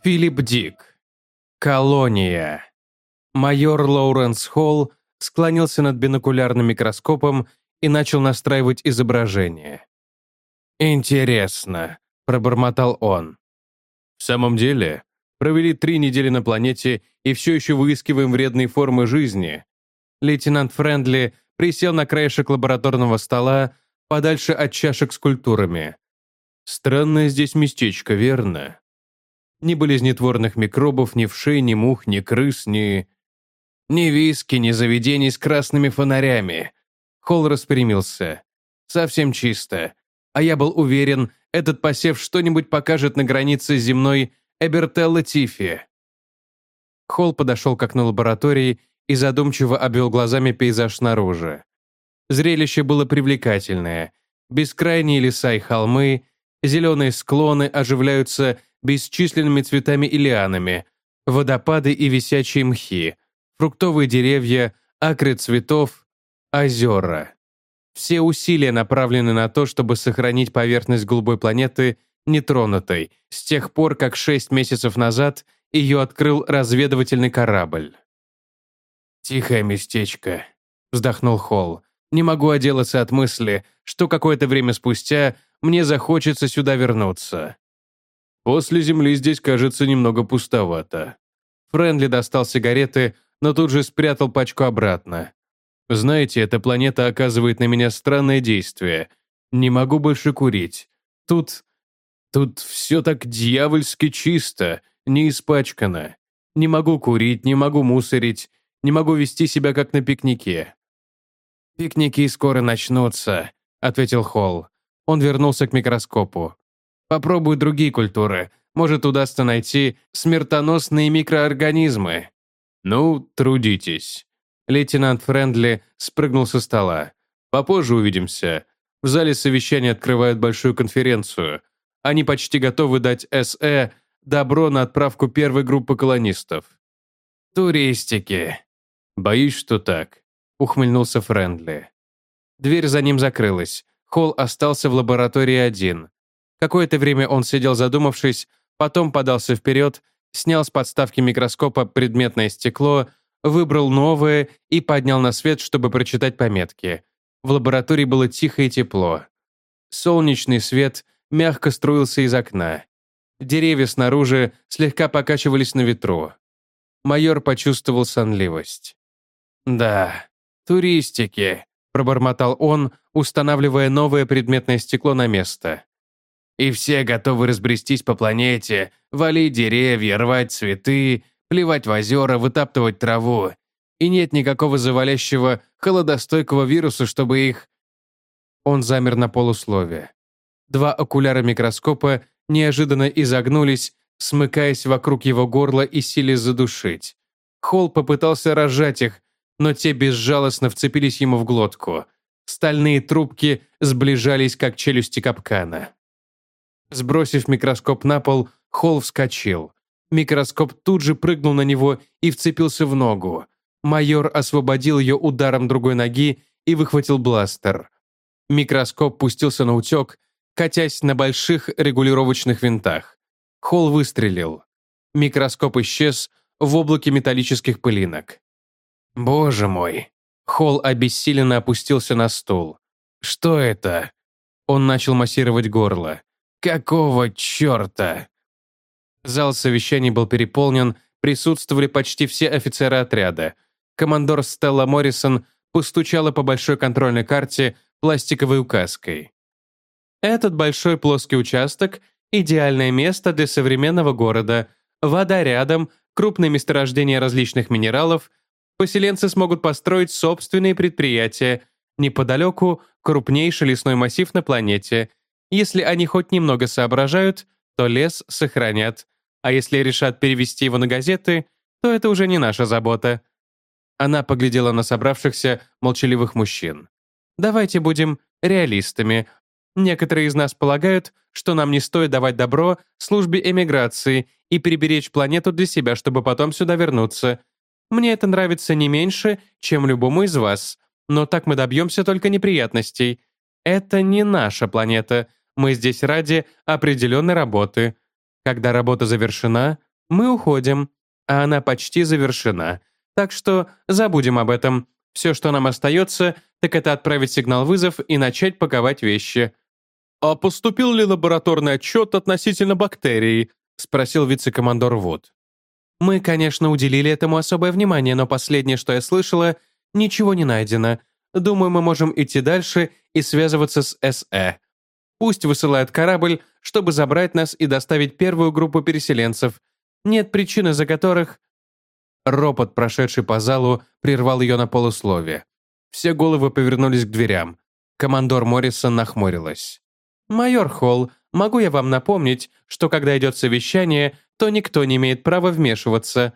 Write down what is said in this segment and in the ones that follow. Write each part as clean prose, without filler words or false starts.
Филипп Дик. Колония. Майор Лоуренс Холл склонился над бинокулярным микроскопом и начал настраивать изображение. «Интересно», — пробормотал он. «В самом деле, провели 3 недели на планете и все еще выискиваем вредные формы жизни». Лейтенант Френдли присел на краешек лабораторного стола, подальше от чашек с культурами. «Странное здесь местечко, верно? Ни болезнетворных микробов, ни вшей, ни мух, ни крыс, ни виски, ни заведений с красными фонарями». Холл распрямился. «Совсем чисто. А я был уверен, этот посев что-нибудь покажет на границе земной Эбертелла Тифи». Холл подошел к окну лаборатории и задумчиво обвел глазами пейзаж снаружи. Зрелище было привлекательное. Бескрайние леса и холмы, зеленые склоны оживляются бесчисленными цветами и лианами, водопады и висячие мхи, фруктовые деревья, акры цветов, озера. Все усилия направлены на то, чтобы сохранить поверхность голубой планеты нетронутой, с тех пор, как 6 месяцев назад ее открыл разведывательный корабль. «Тихое местечко», — вздохнул Холл. «Не могу отделаться от мысли, что какое-то время спустя мне захочется сюда вернуться». «После Земли здесь, кажется, немного пустовато». Френдли достал сигареты, но тут же спрятал пачку обратно. «Знаете, эта планета оказывает на меня странное действие. Не могу больше курить. Тут все так дьявольски чисто, не испачкано. Не могу курить, не могу мусорить, не могу вести себя как на пикнике». «Пикники скоро начнутся», — ответил Холл. Он вернулся к микроскопу. «Попробуй другие культуры. Может, удастся найти смертоносные микроорганизмы». «Ну, трудитесь». Лейтенант Френдли спрыгнул со стола. «Попозже увидимся. В зале совещания открывают большую конференцию. Они почти готовы дать СЭ добро на отправку первой группы колонистов». «Туристики». «Боюсь, что так», — ухмыльнулся Френдли. Дверь за ним закрылась. Холл остался в лаборатории один. Какое-то время он сидел задумавшись, потом подался вперед, снял с подставки микроскопа предметное стекло, выбрал новое и поднял на свет, чтобы прочитать пометки. В лаборатории было тихо и тепло. Солнечный свет мягко струился из окна. Деревья снаружи слегка покачивались на ветру. Майор почувствовал сонливость. «Да, туристики», — пробормотал он, устанавливая новое предметное стекло на место. «И все готовы разбрестись по планете, валить деревья, рвать цветы, плевать в озера, вытаптывать траву. И нет никакого завалящего, холодостойкого вируса, чтобы их...» Он замер на полуслове. 2 окуляра микроскопа неожиданно изогнулись, смыкаясь вокруг его горла и силясь задушить. Холл попытался разжать их, но те безжалостно вцепились ему в глотку. Стальные трубки сближались, как челюсти капкана. Сбросив микроскоп на пол, Холл вскочил. Микроскоп тут же прыгнул на него и вцепился в ногу. Майор освободил ее ударом другой ноги и выхватил бластер. Микроскоп пустился на утек, катясь на больших регулировочных винтах. Холл выстрелил. Микроскоп исчез в облаке металлических пылинок. «Боже мой!» Холл обессиленно опустился на стул. «Что это?» Он начал массировать горло. «Какого черта?» Зал совещаний был переполнен, присутствовали почти все офицеры отряда. Командор Стелла Моррисон постучала по большой контрольной карте пластиковой указкой. «Этот большой плоский участок – идеальное место для современного города. Вода рядом, крупные месторождения различных минералов. Поселенцы смогут построить собственные предприятия. Неподалеку – крупнейший лесной массив на планете. Если они хоть немного соображают, то лес сохранят. А если решат перевести его на газеты, то это уже не наша забота». Она поглядела на собравшихся молчаливых мужчин. «Давайте будем реалистами. Некоторые из нас полагают, что нам не стоит давать добро службе эмиграции и приберечь планету для себя, чтобы потом сюда вернуться. Мне это нравится не меньше, чем любому из вас, но так мы добьемся только неприятностей. Это не наша планета. Мы здесь ради определенной работы. Когда работа завершена, Мы уходим, а она почти завершена. Так что забудем об этом. Все, что нам остается, так это отправить сигнал-вызов и начать паковать вещи». «А поступил ли лабораторный отчет относительно бактерий?» — спросил вице-командор Вуд. «Мы, конечно, уделили этому особое внимание, но последнее, что я слышала, ничего не найдено. Думаю, мы можем идти дальше и связываться с СЭ. Пусть высылают корабль, чтобы забрать нас и доставить первую группу переселенцев. Нет причин, из-за которых...» Ропот, прошедший по залу, прервал ее на полуслове. Все головы повернулись к дверям. Командор Моррисон нахмурилась. «Майор Холл, могу я вам напомнить, что когда идет совещание, то никто не имеет права вмешиваться».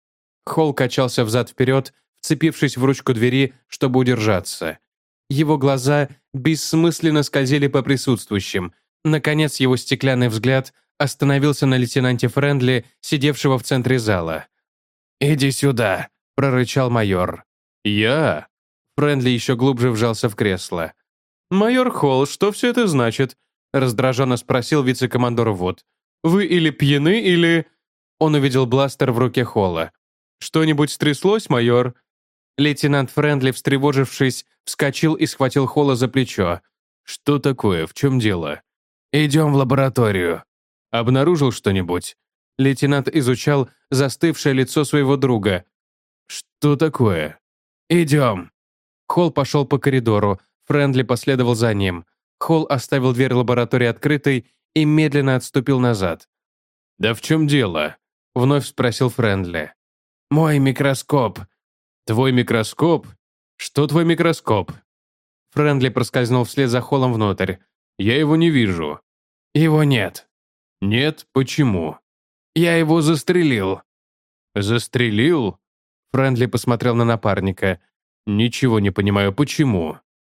Холл качался взад-вперед, вцепившись в ручку двери, чтобы удержаться. Его глаза бессмысленно скользили по присутствующим. Наконец его стеклянный взгляд остановился на лейтенанте Френдли, сидевшего в центре зала. «Иди сюда», — прорычал майор. «Я?» Френдли еще глубже вжался в кресло. «Майор Холл, что все это значит?» — раздраженно спросил вице-командор Вуд. «Вы или пьяны, или...» Он увидел бластер в руке Холла. «Что-нибудь стряслось, майор?» Лейтенант Френдли, встревожившись, вскочил и схватил Холла за плечо. «Что такое? В чем дело?» «Идем в лабораторию». «Обнаружил что-нибудь?» Лейтенант изучал застывшее лицо своего друга. «Что такое?» «Идем». Холл пошел по коридору. Френдли последовал за ним. Холл оставил дверь лаборатории открытой и медленно отступил назад. «Да в чем дело?» — вновь спросил Френдли. «Мой микроскоп». «Твой микроскоп? Что твой микроскоп?» Френдли проскользнул вслед за Холлом внутрь. «Я его не вижу». «Его нет». «Нет? Почему?» «Я его застрелил». «Застрелил?» Френдли посмотрел на напарника. «Ничего не понимаю, почему?»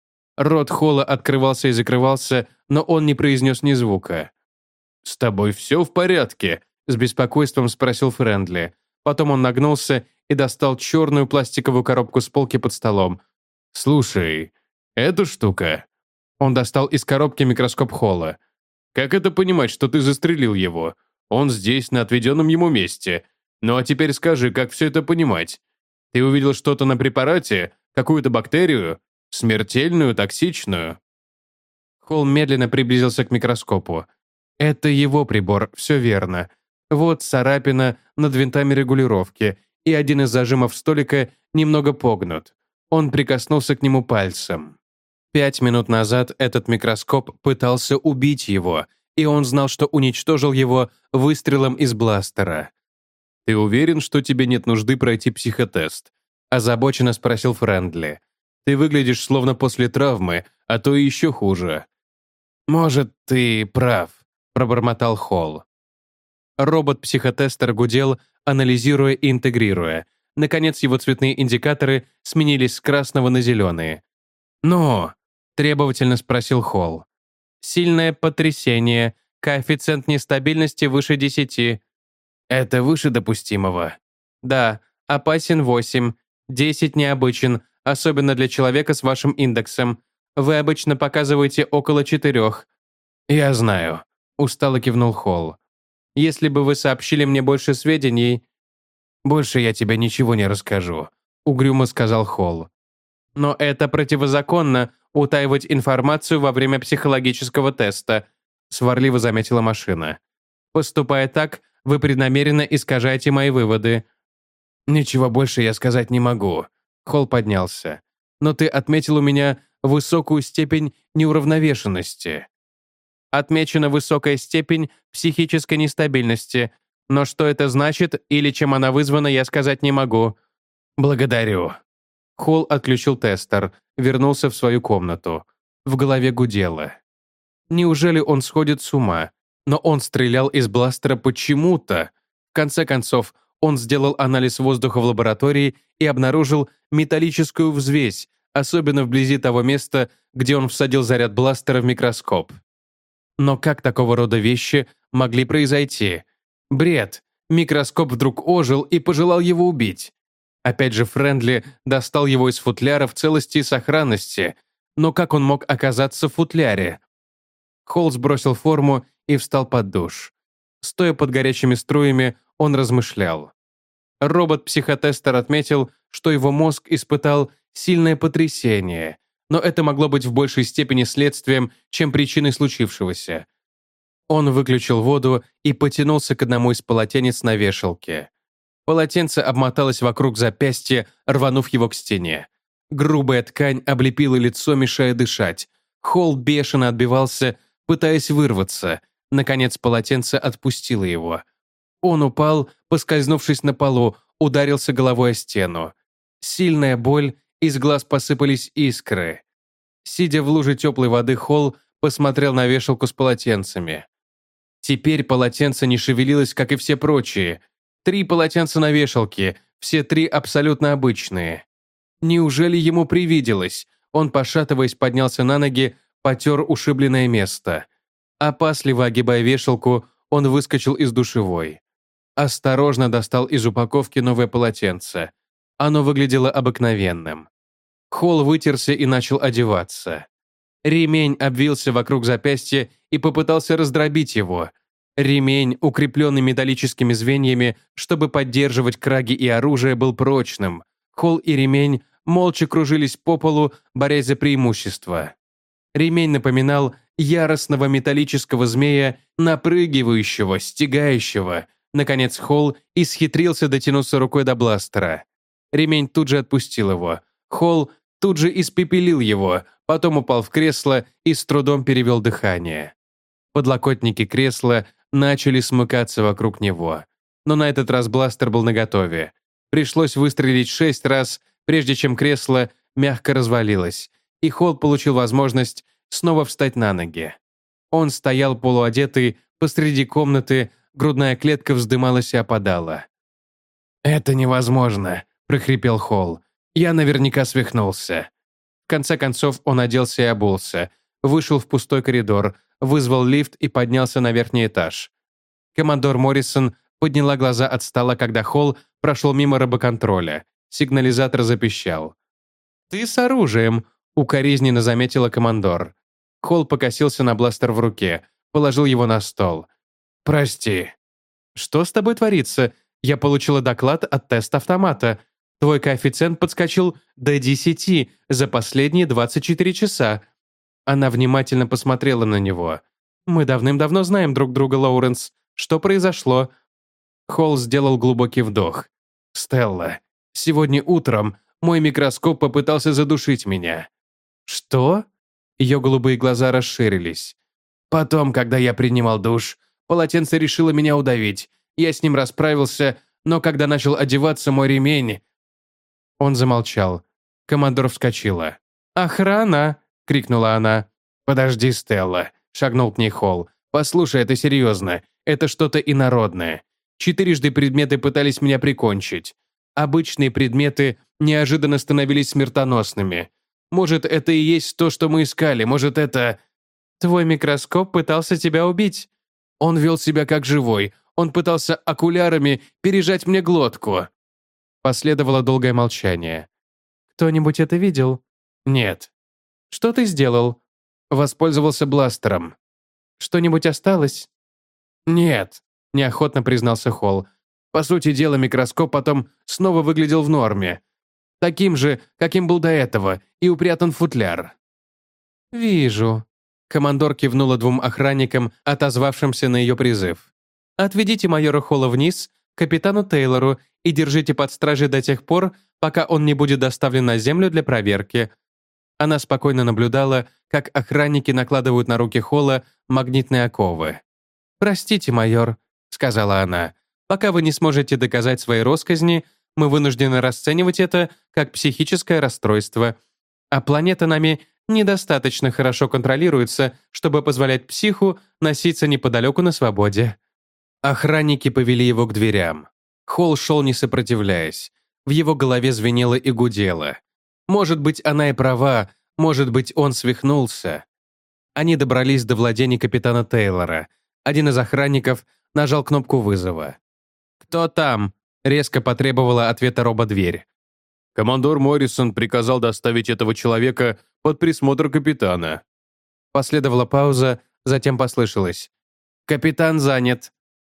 Рот Холла открывался и закрывался, но он не произнес ни звука. «С тобой все в порядке?» — с беспокойством спросил Френдли. Потом он нагнулся и достал черную пластиковую коробку с полки под столом. «Слушай, эту штука...» Он достал из коробки микроскоп Холла. «Как это понимать, что ты застрелил его? Он здесь, на отведенном ему месте. Ну а теперь скажи, как все это понимать? Ты увидел что-то на препарате? Какую-то бактерию? Смертельную, токсичную?» Холл медленно приблизился к микроскопу. «Это его прибор, все верно. Вот царапина над винтами регулировки, и один из зажимов столика немного погнут. Он прикоснулся к нему пальцем. 5 минут назад этот микроскоп пытался убить его, и он знал, что уничтожил его выстрелом из бластера. «Ты уверен, что тебе нет нужды пройти психотест?» – озабоченно спросил Френдли. «Ты выглядишь словно после травмы, а то и еще хуже». «Может, ты прав», – пробормотал Холл. Робот-психотестер гудел, анализируя и интегрируя. Наконец его цветные индикаторы сменились с красного на зеленые. «Ну?» – требовательно спросил Холл. «Сильное потрясение. Коэффициент нестабильности выше 10. «Это выше допустимого?» «Да. Опасен 8. 10 необычен, особенно для человека с вашим индексом. Вы обычно показываете около 4. «Я знаю», – устало кивнул Холл. «Если бы вы сообщили мне больше сведений...» «Больше я тебе ничего не расскажу», – угрюмо сказал Холл. «Но это противозаконно – утаивать информацию во время психологического теста», – сварливо заметила машина. «Поступая так, вы преднамеренно искажаете мои выводы». «Ничего больше я сказать не могу», – Холл поднялся. «Но ты отметил у меня высокую степень неуравновешенности». «Отмечена высокая степень психической нестабильности, но что это значит или чем она вызвана, я сказать не могу». «Благодарю». Холл отключил тестер, вернулся в свою комнату. В голове гудело. Неужели он сходит с ума? Но он стрелял из бластера почему-то. В конце концов, он сделал анализ воздуха в лаборатории и обнаружил металлическую взвесь, особенно вблизи того места, где он всадил заряд бластера в микроскоп. Но как такого рода вещи могли произойти? Бред. Микроскоп вдруг ожил и пожелал его убить. Опять же Френдли достал его из футляра в целости и сохранности. Но как он мог оказаться в футляре? Холл сбросил форму и встал под душ. Стоя под горячими струями, он размышлял. Робот-психотестер отметил, что его мозг испытал сильное потрясение, но это могло быть в большей степени следствием, чем причиной случившегося. Он выключил воду и потянулся к одному из полотенец на вешалке. Полотенце обмоталось вокруг запястья, рванув его к стене. Грубая ткань облепила лицо, мешая дышать. Холл бешено отбивался, пытаясь вырваться. Наконец полотенце отпустило его. Он упал, поскользнувшись на полу, ударился головой о стену. Сильная боль, из глаз посыпались искры. Сидя в луже теплой воды, Холл посмотрел на вешалку с полотенцами. Теперь полотенце не шевелилось, как и все прочие. 3 полотенца на вешалке, все 3 абсолютно обычные. Неужели ему привиделось? Он, пошатываясь, поднялся на ноги, потер ушибленное место. Опасливо огибая вешалку, он выскочил из душевой. Осторожно достал из упаковки новое полотенце. Оно выглядело обыкновенным. Холл вытерся и начал одеваться. Ремень обвился вокруг запястья и попытался раздробить его. Ремень, укрепленный металлическими звеньями, чтобы поддерживать краги и оружие, был прочным. Холл и ремень молча кружились по полу, борясь за преимущество. Ремень напоминал яростного металлического змея, напрыгивающего, стягающего. Наконец Холл исхитрился дотянуться рукой до бластера. Ремень тут же отпустил его. Холл тут же испепелил его, потом упал в кресло и с трудом перевел дыхание. Подлокотники кресла начали смыкаться вокруг него. Но на этот раз бластер был наготове. Пришлось выстрелить 6 раз, прежде чем кресло мягко развалилось, и Холл получил возможность снова встать на ноги. Он стоял полуодетый посреди комнаты, грудная клетка вздымалась и опадала. «Это невозможно», — прохрипел Холл. «Я наверняка свихнулся». В конце концов он оделся и обулся, вышел в пустой коридор, вызвал лифт и поднялся на верхний этаж. Коммодор Моррисон подняла глаза от стола, когда Холл прошел мимо рабоконтроля. Сигнализатор запищал. «Ты с оружием», — укоризненно заметила командор. Холл покосился на бластер в руке, положил его на стол. «Прости». «Что с тобой творится? Я получила доклад от тест-автомата. Твой коэффициент подскочил до 10 за последние 24 часа». Она внимательно посмотрела на него. «Мы давным-давно знаем друг друга, Лоуренс. Что произошло?» Холл сделал глубокий вдох. «Стелла, сегодня утром мой микроскоп попытался задушить меня». «Что?» Ее голубые глаза расширились. «Потом, когда я принимал душ, полотенце решило меня удавить. Я с ним расправился, но когда начал одеваться, мой ремень...» Он замолчал. Командор вскочила. «Охрана!» — крикнула она. «Подожди, Стелла!» — шагнул к ней Холл. «Послушай, это серьезно. Это что-то инородное. 4 предметы пытались меня прикончить. Обычные предметы неожиданно становились смертоносными. Может, это и есть то, что мы искали. Может, это...» «Твой микроскоп пытался тебя убить». «Он вел себя как живой. Он пытался окулярами пережать мне глотку». Последовало долгое молчание. «Кто-нибудь это видел?» «Нет». «Что ты сделал?» «Воспользовался бластером». «Что-нибудь осталось?» «Нет», — неохотно признался Холл. «По сути дела, микроскоп потом снова выглядел в норме. Таким же, каким был до этого, и упрятан футляр». «Вижу». Командор кивнула 2 охранникам, отозвавшимся на ее призыв. «Отведите майора Холла вниз, к капитану Тейлору, и держите под стражей до тех пор, пока он не будет доставлен на землю для проверки». Она спокойно наблюдала, как охранники накладывают на руки Холла магнитные оковы. «Простите, майор», — сказала она, «пока вы не сможете доказать свои росказни, мы вынуждены расценивать это как психическое расстройство. А планета нами недостаточно хорошо контролируется, чтобы позволять психу носиться неподалеку на свободе». Охранники повели его к дверям. Холл шел, не сопротивляясь. В его голове звенело и гудело. Может быть, она и права, может быть, он свихнулся. Они добрались до владений капитана Тейлора. Один из охранников нажал кнопку вызова. «Кто там?» — резко потребовала ответа рободверь. «Командор Моррисон приказал доставить этого человека под присмотр капитана». Последовала пауза, затем послышалось. «Капитан занят».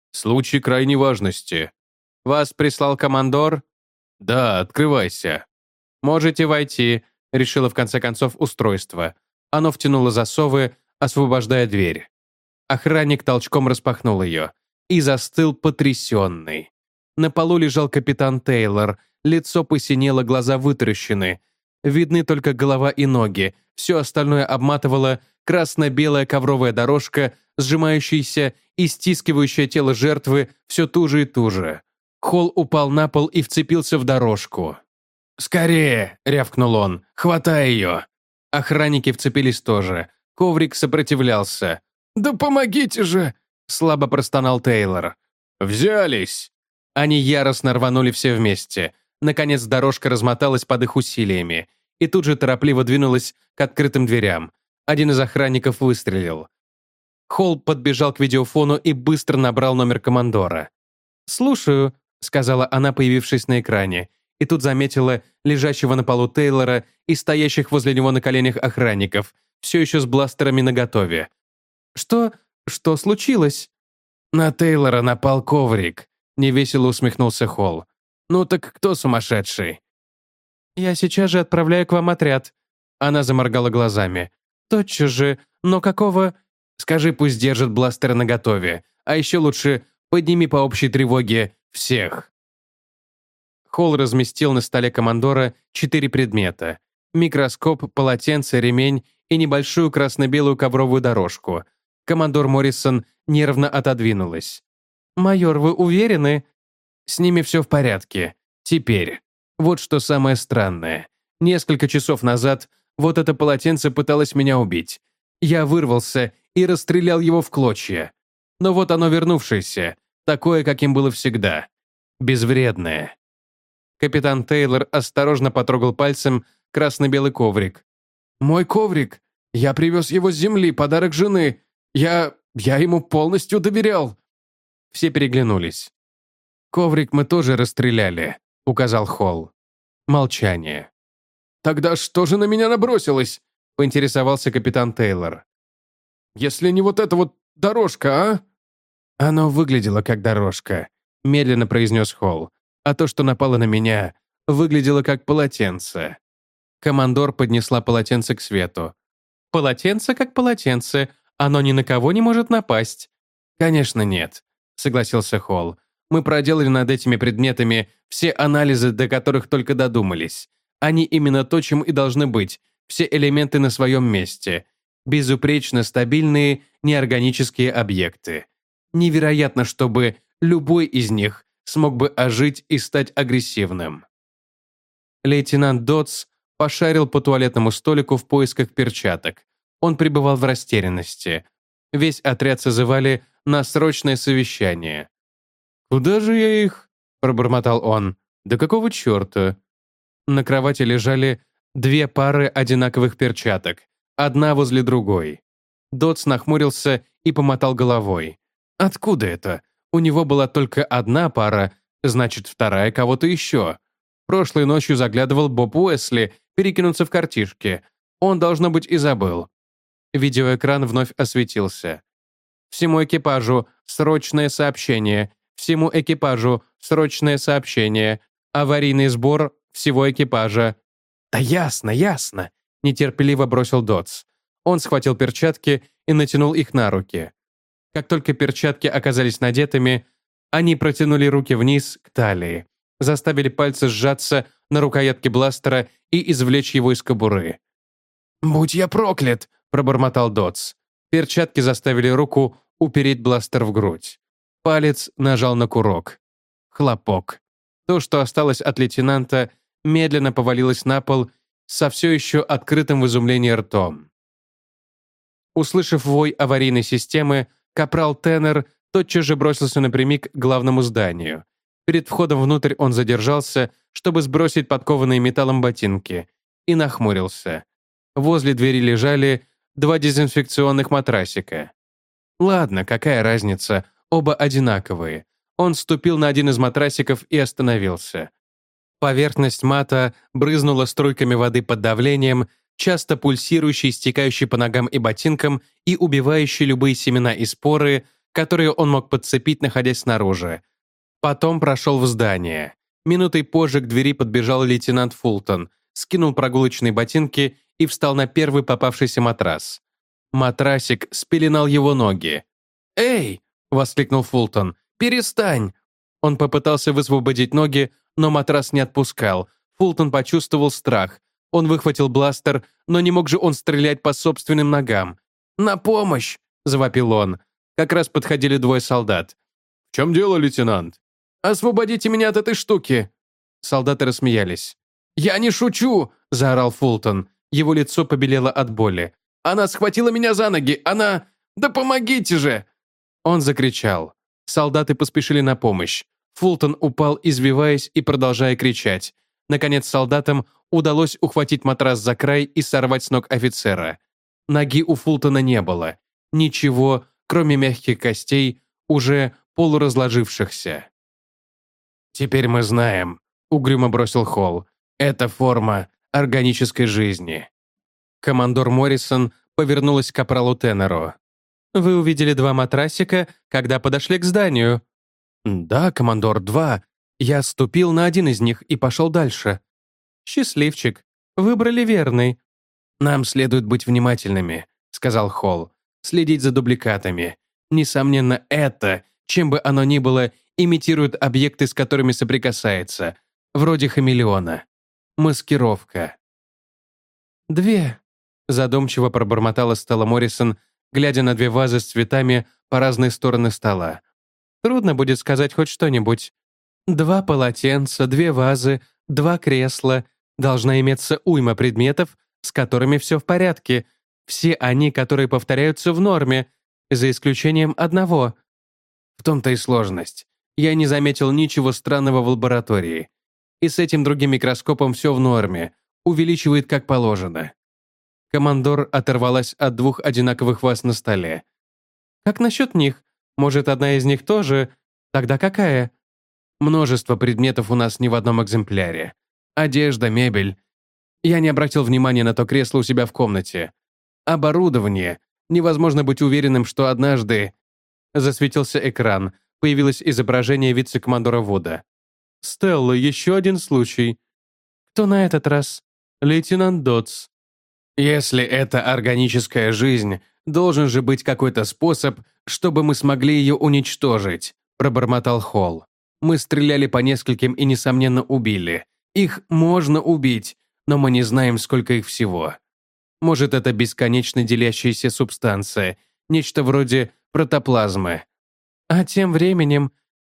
Случай крайней важности. Вас прислал командор? Да, открывайся. Можете войти, решило в конце концов устройство. Оно втянуло засовы, освобождая дверь. Охранник толчком распахнул ее и застыл потрясенный. На полу лежал капитан Тейлор, лицо посинело, глаза вытаращены. Видны только голова и ноги, все остальное обматывала красно-белая ковровая дорожка, сжимающаяся и стискивающая тело жертвы все туже и туже. Холл упал на пол и вцепился в дорожку. «Скорее!» — рявкнул он. «Хватай ее!» Охранники вцепились тоже. Коврик сопротивлялся. «Да помогите же!» — слабо простонал Тейлор. «Взялись!» Они яростно рванули все вместе. Наконец дорожка размоталась под их усилиями и тут же торопливо двинулась к открытым дверям. Один из охранников выстрелил. Холл подбежал к видеофону и быстро набрал номер командора. «Слушаю», — сказала она, появившись на экране, и тут заметила лежащего на полу Тейлора и стоящих возле него на коленях охранников, все еще с бластерами наготове. «Что случилось?» «На Тейлора напал коврик», — невесело усмехнулся Холл. «Ну так кто сумасшедший?» «Я сейчас же отправляю к вам отряд». Она заморгала глазами. «Тотчас же, но какого...» «Скажи, пусть держит бластер наготове, а еще лучше подними по общей тревоге всех». Холл разместил на столе командора 4 предмета. Микроскоп, полотенце, ремень и небольшую красно-белую ковровую дорожку. Командор Моррисон нервно отодвинулась. «Майор, вы уверены?» «С ними все в порядке. Теперь. Вот что самое странное. Несколько часов назад вот это полотенце пыталось меня убить. Я вырвался и расстрелял его в клочья. Но вот оно вернувшееся, такое, каким было всегда. Безвредное». Капитан Тейлор осторожно потрогал пальцем красно-белый коврик. «Мой коврик! Я привез его с земли, подарок жены. Я ему полностью доверял». Все переглянулись. «Коврик мы тоже расстреляли», — указал Холл. Молчание. «Тогда что же на меня набросилось?» — поинтересовался капитан Тейлор. «Если не вот эта вот дорожка, а?» «Оно выглядело как дорожка», — медленно произнес Холл. «А то, что напало на меня, выглядело как полотенце». Командор поднесла полотенце к свету. «Полотенце как полотенце. Оно ни на кого не может напасть». «Конечно нет», — согласился Холл. «Мы проделали над этими предметами все анализы, до которых только додумались. Они именно то, чем и должны быть, все элементы на своем месте. Безупречно стабильные неорганические объекты. Невероятно, чтобы любой из них смог бы ожить и стать агрессивным». Лейтенант Дотс пошарил по туалетному столику в поисках перчаток. Он пребывал в растерянности. Весь отряд созывали на срочное совещание. «Куда же я их?» – пробормотал он. «Да какого черта?» На кровати лежали 2 пары одинаковых перчаток, одна возле другой. Дотс нахмурился и помотал головой. «Откуда это? У него была только одна пара, значит, вторая кого-то еще. Прошлой ночью заглядывал Боб Уэсли перекинуться в картишки. Он, должно быть, и забыл». Видеоэкран вновь осветился. «Всему экипажу срочное сообщение. Всему экипажу срочное сообщение. Аварийный сбор всего экипажа». «Да ясно, ясно», — нетерпеливо бросил Дотс. Он схватил перчатки и натянул их на руки. Как только перчатки оказались надетыми, они протянули руки вниз к талии, заставили пальцы сжаться на рукоятке бластера и извлечь его из кобуры. «Будь я проклят!» – пробормотал Дотс. Перчатки заставили руку упереть бластер в грудь. Палец нажал на курок. Хлопок. То, что осталось от лейтенанта, медленно повалилось на пол со все еще открытым в изумлении ртом. Услышав вой аварийной системы, капрал Теннер тотчас же бросился напрямик к главному зданию. Перед входом внутрь он задержался, чтобы сбросить подкованные металлом ботинки, и нахмурился. Возле двери лежали 2 дезинфекционных матрасика. Ладно, какая разница, оба одинаковые. Он ступил на один из матрасиков и остановился. Поверхность мата брызнула струйками воды под давлением, часто пульсирующей, стекающей по ногам и ботинкам и убивающей любые семена и споры, которые он мог подцепить, находясь снаружи. Потом прошел в здание. Минутой позже к двери подбежал лейтенант Фултон, скинул прогулочные ботинки и встал на первый попавшийся матрас. Матрасик спеленал его ноги. «Эй!» — воскликнул Фултон. «Перестань!» Он попытался высвободить ноги, но матрас не отпускал. Фултон почувствовал страх. Он выхватил бластер, но не мог же он стрелять по собственным ногам. «На помощь!» — завопил он. Как раз подходили двое солдат. «В чем дело, лейтенант?» «Освободите меня от этой штуки!» Солдаты рассмеялись. «Я не шучу!» — заорал Фултон. Его лицо побелело от боли. «Она схватила меня за ноги! Она... Да помогите же!» Он закричал. Солдаты поспешили на помощь. Фултон упал, извиваясь и продолжая кричать. Наконец солдатам удалось ухватить матрас за край и сорвать с ног офицера. Ноги у Фултона не было. Ничего, кроме мягких костей, уже полуразложившихся. «Теперь мы знаем», — угрюмо бросил Холл. «Это форма органической жизни». Командор Моррисон повернулась к капралу Теннеру. «Вы увидели два матрасика, когда подошли к зданию?» «Да, командор, два. Я ступил на один из них и пошел дальше». «Счастливчик. Выбрали верный». «Нам следует быть внимательными», — сказал Холл. «Следить за дубликатами. Несомненно, это, чем бы оно ни было, имитирует объекты, с которыми соприкасается, вроде хамелеона. Маскировка». «Две», — задумчиво пробормотала Стелла Моррисон, глядя на две вазы с цветами по разные стороны стола. «Трудно будет сказать хоть что-нибудь. Два полотенца, две вазы, два кресла. Должна иметься уйма предметов, с которыми все в порядке. Все они, которые повторяются в норме, за исключением одного. В том-то и сложность. Я не заметил ничего странного в лаборатории. И с этим другим микроскопом все в норме. Увеличивает как положено». Командор оторвалась от двух одинаковых ваз на столе. «Как насчет них? Может, одна из них тоже? Тогда какая?» «Множество предметов у нас не в одном экземпляре. Одежда, мебель. Я не обратил внимания на то кресло у себя в комнате. Оборудование. Невозможно быть уверенным, что однажды...» Засветился экран. Появилось изображение вице-командора Вуда. «Стелла, еще один случай». «Кто на этот раз?» «Лейтенант Дотс». «Если это органическая жизнь, должен же быть какой-то способ, чтобы мы смогли ее уничтожить», пробормотал Холл. «Мы стреляли по нескольким и, несомненно, убили. Их можно убить, но мы не знаем, сколько их всего. Может, это бесконечно делящаяся субстанция, нечто вроде протоплазмы. А тем временем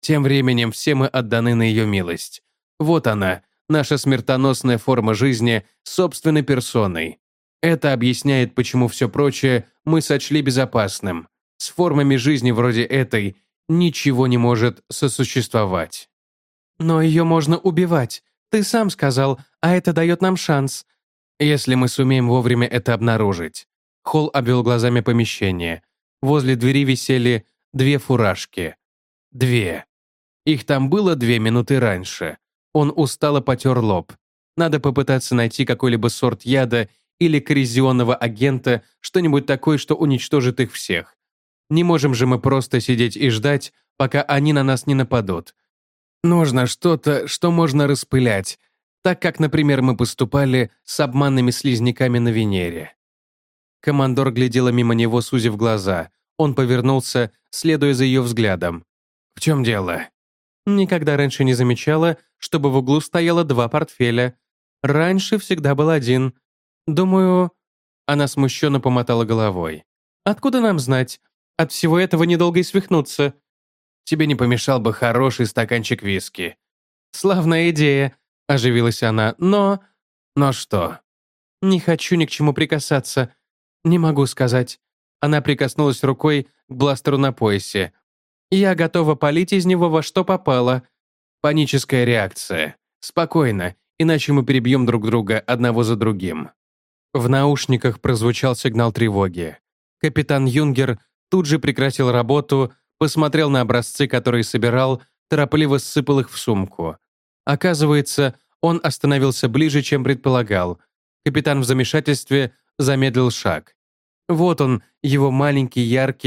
все мы отданы на ее милость. Вот она, наша смертоносная форма жизни собственной персоной. Это объясняет, почему все прочее мы сочли безопасным. С формами жизни вроде этой ничего не может сосуществовать». «Но ее можно убивать. Ты сам сказал, а это дает нам шанс. Если мы сумеем вовремя это обнаружить». Холл обвел глазами помещение. Возле двери висели две фуражки. Две. Их там было 2 минуты раньше. Он устало потер лоб. Надо попытаться найти какой-либо сорт яда или коррозионного агента, что-нибудь такое, что уничтожит их всех. Не можем же мы просто сидеть и ждать, пока они на нас не нападут. Нужно что-то, что можно распылять, так как, например, мы поступали с обманными слизняками на Венере. Командор глядела мимо него, сузив глаза. Он повернулся, следуя за ее взглядом. «В чем дело?» «Никогда раньше не замечала, чтобы в углу стояло 2 портфеля. Раньше всегда был один. Думаю...» Она смущенно помотала головой. «Откуда нам знать? От всего этого недолго и свихнуться. Тебе не помешал бы хороший стаканчик виски». «Славная идея», — оживилась она, «но...» «Но что?» «Не хочу ни к чему прикасаться. Не могу сказать». Она прикоснулась рукой к бластеру на поясе. «Я готова палить из него во что попало». «Паническая реакция. Спокойно, иначе мы перебьем друг друга одного за другим». В наушниках прозвучал сигнал тревоги. Капитан Юнгер тут же прекратил работу, посмотрел на образцы, которые собирал, торопливо сыпал их в сумку. Оказывается, он остановился ближе, чем предполагал. Капитан в замешательстве замедлил шаг. Вот он, его маленький, яркий,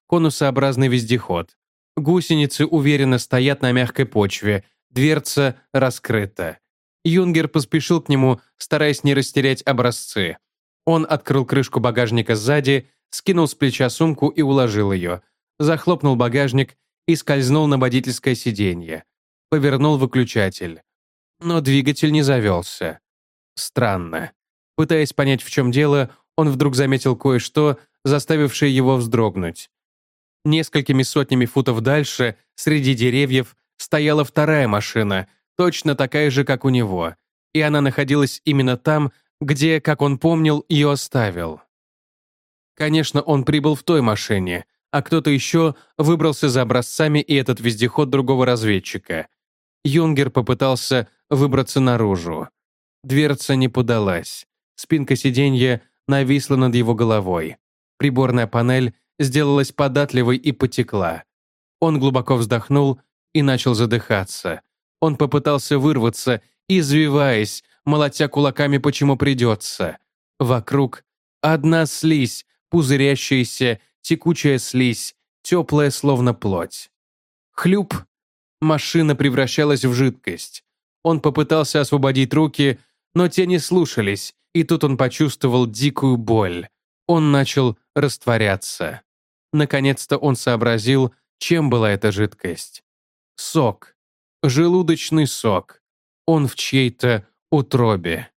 Конусообразный вездеход. Гусеницы уверенно стоят на мягкой почве, дверца раскрыта. Юнгер поспешил к нему, стараясь не растерять образцы. Он открыл крышку багажника сзади, скинул с плеча сумку и уложил ее, захлопнул багажник и скользнул на водительское сиденье. Повернул выключатель. Но двигатель не завелся. Странно. Пытаясь понять, в чем дело, он вдруг заметил кое-что, заставившее его вздрогнуть. Несколькими сотнями футов дальше, среди деревьев, стояла вторая машина, точно такая же, как у него, и она находилась именно там, где, как он помнил, ее оставил. Конечно, он прибыл в той машине, а кто-то еще выбрался за образцами и этот вездеход другого разведчика. Юнгер попытался выбраться наружу. Дверца не подалась. Спинка сиденья нависла над его головой. Приборная панель сделалась податливой и потекла. Он глубоко вздохнул и начал задыхаться. Он попытался вырваться, извиваясь, молотя кулаками почему придется. Вокруг одна слизь, пузырящаяся, текучая слизь, теплая, словно плоть. Хлюп! Машина превращалась в жидкость. Он попытался освободить руки, но те не слушались, и тут он почувствовал дикую боль. Он начал растворяться. Наконец-то он сообразил, чем была эта жидкость. Сок. Желудочный сок. Он в чьей-то утробе.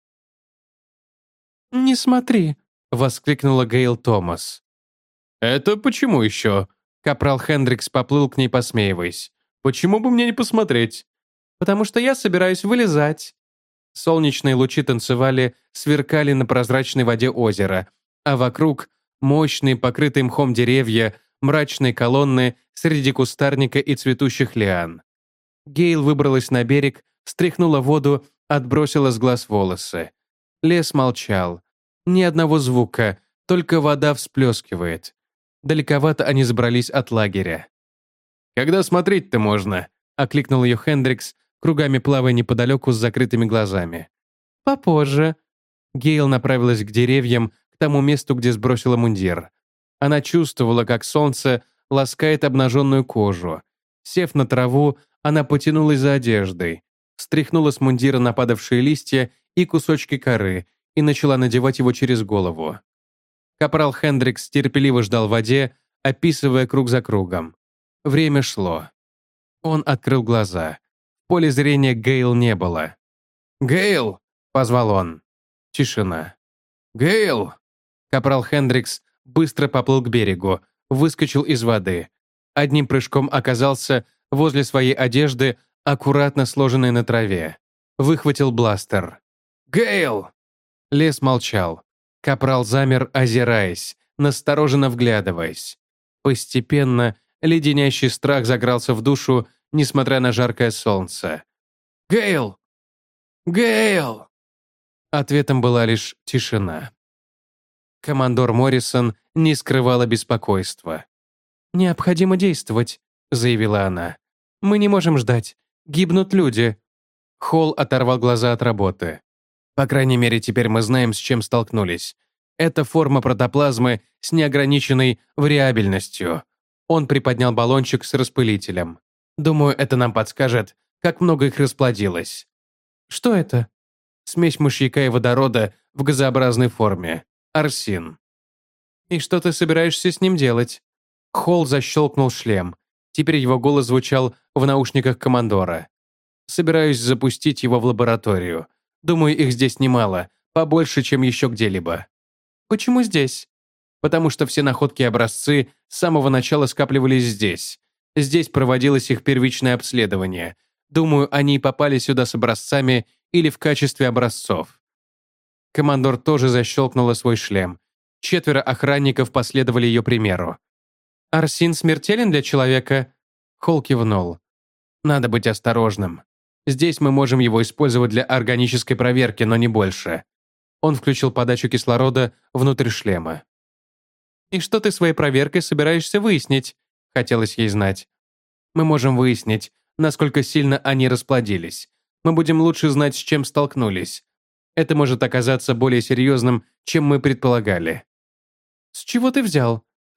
«Не смотри», — воскликнула Гейл Томас. «Это почему еще?» Капрал Хендрикс поплыл к ней, посмеиваясь. «Почему бы мне не посмотреть?» «Потому что я собираюсь вылезать». Солнечные лучи танцевали, сверкали на прозрачной воде озера, а вокруг мощные, покрытые мхом деревья, мрачные колонны среди кустарника и цветущих лиан. Гейл выбралась на берег, стряхнула воду, отбросила с глаз волосы. Лес молчал. Ни одного звука, только вода всплескивает. Далековато они забрались от лагеря. «Когда смотреть-то можно?» — окликнул ее Хендрикс, кругами плавая неподалеку с закрытыми глазами. «Попозже». Гейл направилась к деревьям, к тому месту, где сбросила мундир. Она чувствовала, как солнце ласкает обнаженную кожу. Сев на траву, она потянулась за одеждой, стряхнула с мундира нападавшие листья и кусочки коры и начала надевать его через голову. Капрал Хендрикс терпеливо ждал в воде, описывая круг за кругом. Время шло. Он открыл глаза. В поле зрения Гейл не было. «Гейл!» — позвал он. Тишина. «Гейл!» Капрал Хендрикс быстро поплыл к берегу, выскочил из воды. Одним прыжком оказался возле своей одежды, аккуратно сложенной на траве. Выхватил бластер. «Гейл!» Лес молчал. Капрал замер, озираясь, настороженно вглядываясь. Постепенно леденящий страх загрался в душу, несмотря на жаркое солнце. «Гейл! Гейл!» Ответом была лишь тишина. Командор Моррисон не скрывала беспокойства. «Необходимо действовать», — заявила она. «Мы не можем ждать. Гибнут люди». Холл оторвал глаза от работы. «По крайней мере, теперь мы знаем, с чем столкнулись. Это форма протоплазмы с неограниченной вариабельностью». Он приподнял баллончик с распылителем. «Думаю, это нам подскажет, как много их расплодилось». «Что это?» «Смесь мышьяка и водорода в газообразной форме. Арсин». «И что ты собираешься с ним делать?» Холл защелкнул шлем. Теперь его голос звучал в наушниках командора. «Собираюсь запустить его в лабораторию. Думаю, их здесь немало, побольше, чем еще где-либо». «Почему здесь?» «Потому что все находки и образцы с самого начала скапливались здесь. Здесь проводилось их первичное обследование. Думаю, они попали сюда с образцами или в качестве образцов». Командор тоже защелкнула свой шлем. 4 охранников последовали ее примеру. «Арсин смертелен для человека?» Холл кивнул. «Надо быть осторожным. Здесь мы можем его использовать для органической проверки, но не больше». Он включил подачу кислорода внутрь шлема. «И что ты своей проверкой собираешься выяснить?» Хотелось ей знать. «Мы можем выяснить, насколько сильно они расплодились. Мы будем лучше знать, с чем столкнулись. Это может оказаться более серьезным, чем мы предполагали». «С чего ты взял?»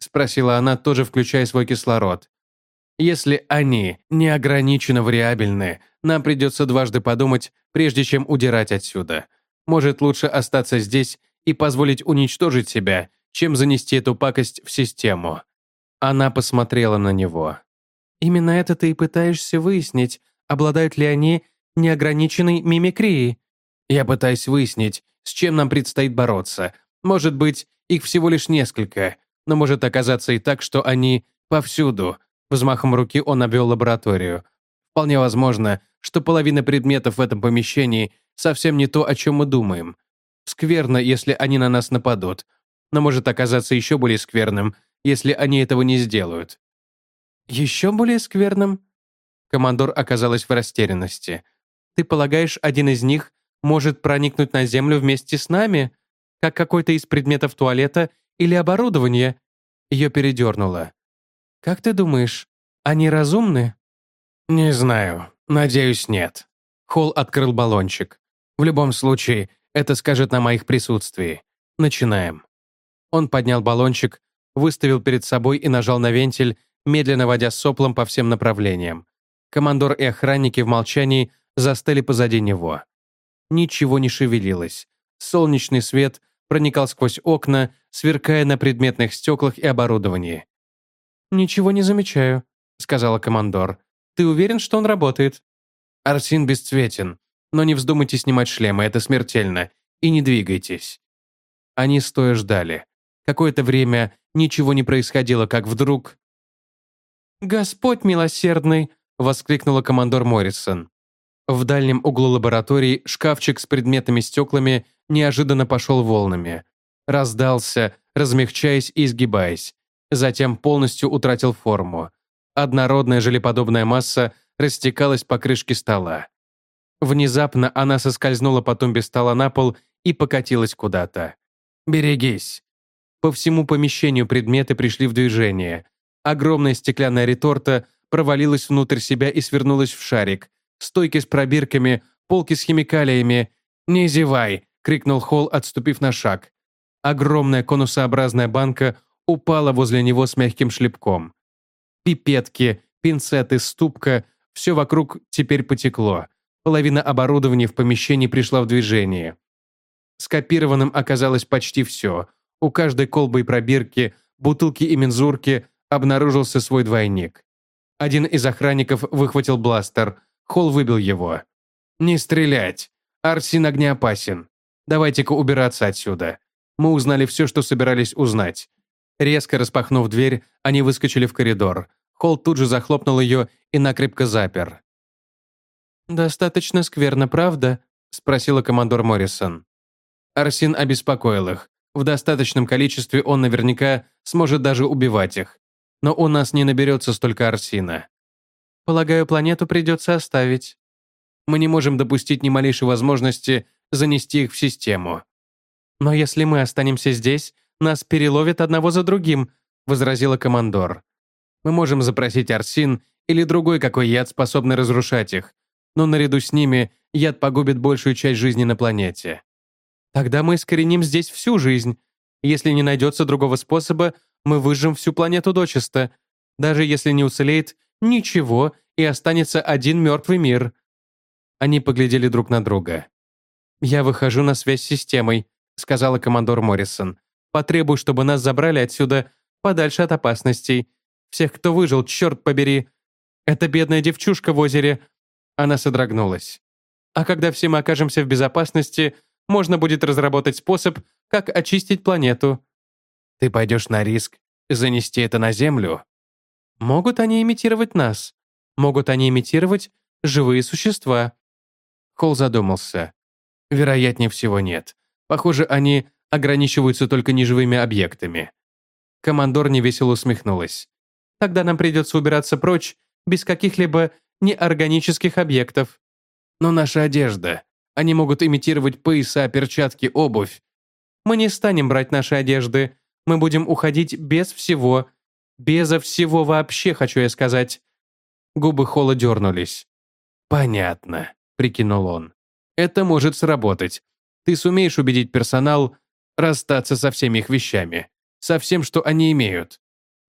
спросила она, тоже включая свой кислород. «Если они неограниченно вариабельны, нам придется дважды подумать, прежде чем удирать отсюда. Может, лучше остаться здесь и позволить уничтожить себя, чем занести эту пакость в систему». Она посмотрела на него. «Именно это ты и пытаешься выяснить, обладают ли они неограниченной мимикрией. Я пытаюсь выяснить, с чем нам предстоит бороться. Может быть, их всего лишь несколько, но может оказаться и так, что они повсюду». Взмахом руки он обвел лабораторию. «Вполне возможно, что половина предметов в этом помещении совсем не то, о чем мы думаем. Скверно, если они на нас нападут, но может оказаться еще более скверным, если они этого не сделают». «Еще более скверным?» Командор оказалась в растерянности. «Ты полагаешь, один из них может проникнуть на Землю вместе с нами, как какой-то из предметов туалета или оборудования?» Ее передернуло. «Как ты думаешь, они разумны?» «Не знаю. Надеюсь, нет». Холл открыл баллончик. «В любом случае, это скажет нам о их присутствии. Начинаем». Он поднял баллончик, выставил перед собой и нажал на вентиль, медленно водя соплом по всем направлениям. Командор и охранники в молчании застыли позади него. Ничего не шевелилось. Солнечный свет проникал сквозь окна, сверкая на предметных стеклах и оборудовании. «Ничего не замечаю», — сказала командор. «Ты уверен, что он работает?» «Арсин бесцветен. Но не вздумайте снимать шлемы, это смертельно. И не двигайтесь». Они стоя ждали. Какое-то время ничего не происходило, как вдруг... «Господь милосердный!» — воскликнула командор Моррисон. В дальнем углу лаборатории шкафчик с предметными стеклами неожиданно пошел волнами. Раздался, размягчаясь и изгибаясь. Затем полностью утратил форму. Однородная желеподобная масса растекалась по крышке стола. Внезапно она соскользнула по тумбе стола на пол и покатилась куда-то. «Берегись!» По всему помещению предметы пришли в движение. Огромная стеклянная реторта провалилась внутрь себя и свернулась в шарик. Стойки с пробирками, полки с химикалиями. «Не зевай!» — крикнул Холл, отступив на шаг. Огромная конусообразная банка упала возле него с мягким шлепком. Пипетки, пинцеты, ступка — все вокруг теперь потекло. Половина оборудования в помещении пришла в движение. Скопированным оказалось почти все. У каждой колбы и пробирки, бутылки и мензурки обнаружился свой двойник. Один из охранников выхватил бластер. Холл выбил его. «Не стрелять! Арсин огнеопасен. Давайте-ка убираться отсюда. Мы узнали все, что собирались узнать». Резко распахнув дверь, они выскочили в коридор. Холл тут же захлопнул ее и накрепко запер. «Достаточно скверно, правда?» — спросила командор Моррисон. Арсин обеспокоил их. В достаточном количестве он наверняка сможет даже убивать их. Но у нас не наберется столько Арсина. Полагаю, планету придется оставить. Мы не можем допустить ни малейшей возможности занести их в систему. Но если мы останемся здесь, нас переловят одного за другим, возразила командор. Мы можем запросить Арсин или другой какой яд, способный разрушать их. Но наряду с ними яд погубит большую часть жизни на планете. Тогда мы искореним здесь всю жизнь. Если не найдется другого способа, мы выжжем всю планету дочисто. Даже если не уцелеет ничего и останется один мертвый мир». Они поглядели друг на друга. «Я выхожу на связь с системой», — сказала командор Моррисон. «Потребую, чтобы нас забрали отсюда, подальше от опасностей. Всех, кто выжил, черт побери. Эта бедная девчушка в озере». Она содрогнулась. «А когда все мы окажемся в безопасности, можно будет разработать способ, как очистить планету». «Ты пойдешь на риск занести это на Землю?» «Могут они имитировать нас? Могут они имитировать живые существа?» Холл задумался. «Вероятнее всего нет. Похоже, они ограничиваются только неживыми объектами». Командор невесело усмехнулась. «Тогда нам придется убираться прочь без каких-либо неорганических объектов». «Но наша одежда. Они могут имитировать пояса, перчатки, обувь». «Мы не станем брать наши одежды. Мы будем уходить без всего. Безо всего вообще, хочу я сказать». Губы Холла дернулись. «Понятно», — прикинул он. «Это может сработать. Ты сумеешь убедить персонал расстаться со всеми их вещами, со всем, что они имеют».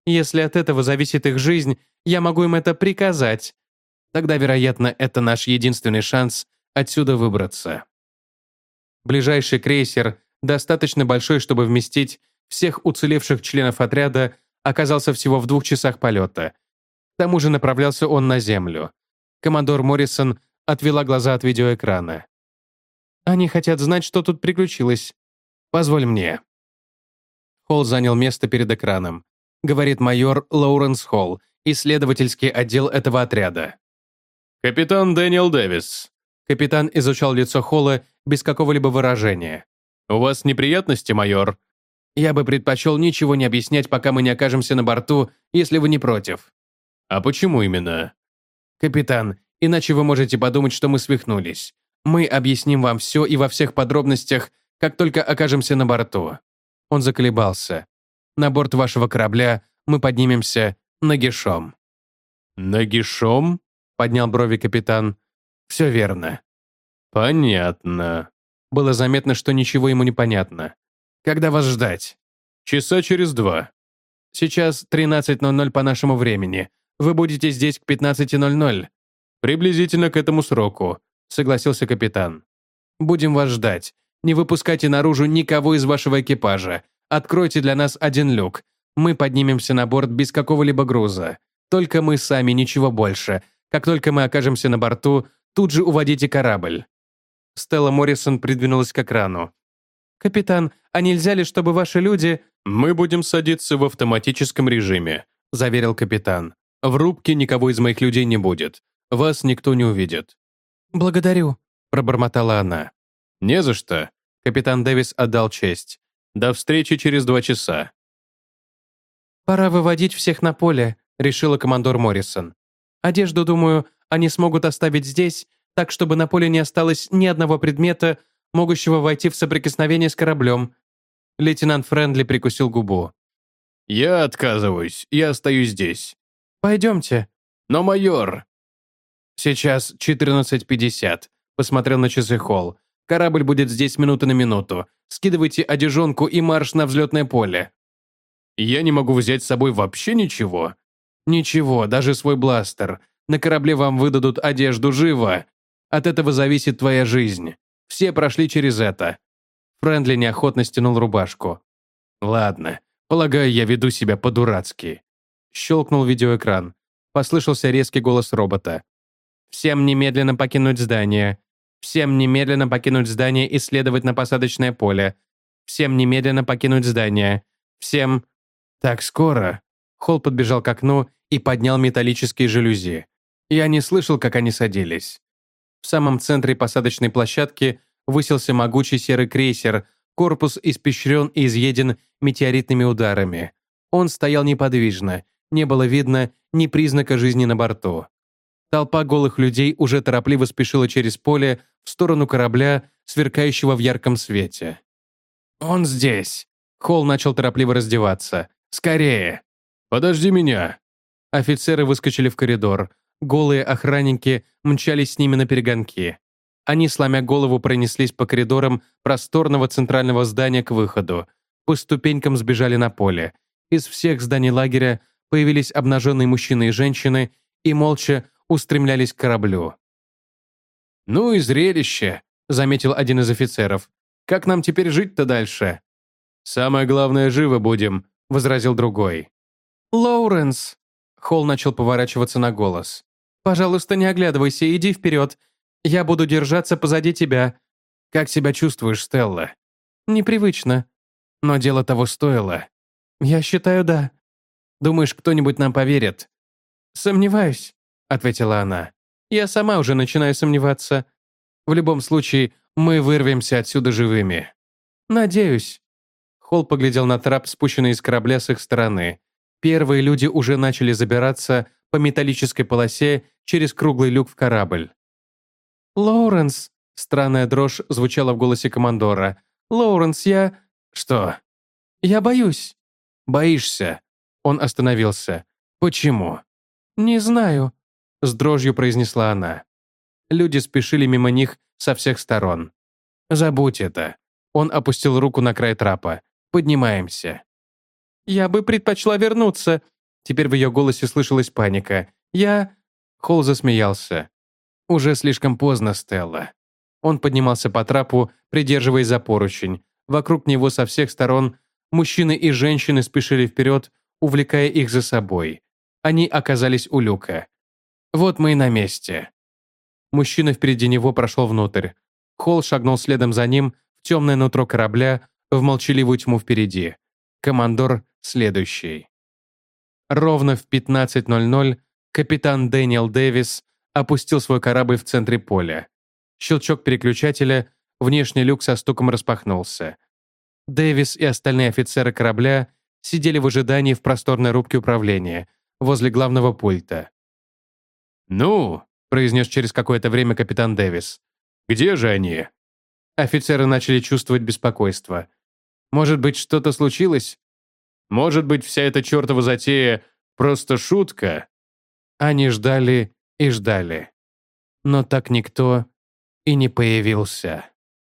Если от этого зависит их жизнь, я могу им это приказать. Тогда, вероятно, это наш единственный шанс отсюда выбраться. Ближайший крейсер, достаточно большой, чтобы вместить всех уцелевших членов отряда, оказался всего в 2 часах полета. К тому же направлялся он на Землю. Коммодор Моррисон отвела глаза от видеоэкрана. «Они хотят знать, что тут приключилось. Позволь мне». Холл занял место перед экраном. Говорит майор Лоуренс Холл, исследовательский отдел этого отряда. «Капитан Дэниел Дэвис». Капитан изучал лицо Холла без какого-либо выражения. «У вас неприятности, майор?» «Я бы предпочел ничего не объяснять, пока мы не окажемся на борту, если вы не против». «А почему именно?» «Капитан, иначе вы можете подумать, что мы свихнулись. Мы объясним вам все и во всех подробностях, как только окажемся на борту». Он заколебался. «На борт вашего корабля мы поднимемся нагишом». «Нагишом?» — поднял брови капитан. «Все верно». «Понятно». Было заметно, что ничего ему не понятно. «Когда вас ждать?» «Часа через 2». «Сейчас 13:00 по нашему времени. Вы будете здесь к 15:00. «Приблизительно к этому сроку», — согласился капитан. «Будем вас ждать. Не выпускайте наружу никого из вашего экипажа. Откройте для нас один люк. Мы поднимемся на борт без какого-либо груза. Только мы сами, ничего больше. Как только мы окажемся на борту, тут же уводите корабль». Стелла Моррисон придвинулась к экрану. «Капитан, а нельзя ли, чтобы ваши люди...» «Мы будем садиться в автоматическом режиме», — заверил капитан. «В рубке никого из моих людей не будет. Вас никто не увидит». «Благодарю», — пробормотала она. «Не за что». Капитан Дэвис отдал честь. «До встречи через 2 часа». «Пора выводить всех на поле», — решила коммодор Моррисон. «Одежду, думаю, они смогут оставить здесь, так, чтобы на поле не осталось ни одного предмета, могущего войти в соприкосновение с кораблем». Лейтенант Френдли прикусил губу. «Я отказываюсь. Я остаюсь здесь». «Пойдемте». «Но, майор...» «Сейчас 14:50», — посмотрел на часы Холл. «Корабль будет здесь с минуты на минуту. Скидывайте одежонку и марш на взлетное поле». «Я не могу взять с собой вообще ничего». «Ничего, даже свой бластер. На корабле вам выдадут одежду живо. От этого зависит твоя жизнь. Все прошли через это». Френдли неохотно стянул рубашку. «Ладно, полагаю, я веду себя по-дурацки». Щелкнул видеоэкран. Послышался резкий голос робота. «Всем немедленно покинуть здание. Всем немедленно покинуть здание и следовать на посадочное поле. Всем немедленно покинуть здание. Всем...» «Так скоро?» Холл подбежал к окну и поднял металлические жалюзи. Я не слышал, как они садились. В самом центре посадочной площадки высился могучий серый крейсер, корпус испещрен и изъеден метеоритными ударами. Он стоял неподвижно, не было видно ни признака жизни на борту. Толпа голых людей уже торопливо спешила через поле в сторону корабля, сверкающего в ярком свете. «Он здесь!» Холл начал торопливо раздеваться. «Скорее!» «Подожди меня!» Офицеры выскочили в коридор. Голые охранники мчались с ними наперегонки. Они, сломя голову, пронеслись по коридорам просторного центрального здания к выходу. По ступенькам сбежали на поле. Из всех зданий лагеря появились обнаженные мужчины и женщины и молча устремлялись к кораблю. «Ну и зрелище», — заметил один из офицеров. «Как нам теперь жить-то дальше?» «Самое главное, живы будем», — возразил другой. «Лоуренс», — Холл начал поворачиваться на голос. «Пожалуйста, не оглядывайся, иди вперед. Я буду держаться позади тебя. Как себя чувствуешь, Стелла?» «Непривычно. Но дело того стоило». «Я считаю, да». «Думаешь, кто-нибудь нам поверит?» «Сомневаюсь», — ответила она. «Я сама уже начинаю сомневаться. В любом случае, мы вырвемся отсюда живыми». «Надеюсь». Холл поглядел на трап, спущенный из корабля с их стороны. Первые люди уже начали забираться по металлической полосе через круглый люк в корабль. «Лоуренс», — странная дрожь звучала в голосе командора. «Лоуренс, я...» «Что?» «Я боюсь». «Боишься?» Он остановился. «Почему?» «Не знаю», — с дрожью произнесла она. Люди спешили мимо них со всех сторон. «Забудь это». Он опустил руку на край трапа. «Поднимаемся». «Я бы предпочла вернуться», Теперь в ее голосе слышалась паника. «Я...» Холл засмеялся. «Уже слишком поздно, Стелла». Он поднимался по трапу, придерживаясь за поручень. Вокруг него со всех сторон мужчины и женщины спешили вперед, увлекая их за собой. Они оказались у люка. «Вот мы и на месте». Мужчина впереди него прошел внутрь. Холл шагнул следом за ним в темное нутро корабля, в молчаливую тьму впереди. Командор следующий. Ровно в 15:00 капитан Дэниел Дэвис опустил свой корабль в центре поля. Щелчок переключателя, внешний люк со стуком распахнулся. Дэвис и остальные офицеры корабля сидели в ожидании в просторной рубке управления, возле главного пульта. «Ну», — произнес через какое-то время капитан Дэвис, «где же они?» Офицеры начали чувствовать беспокойство. «Может быть, что-то случилось?» «Может быть, вся эта чертова затея просто шутка?» Они ждали и ждали. Но так никто и не появился.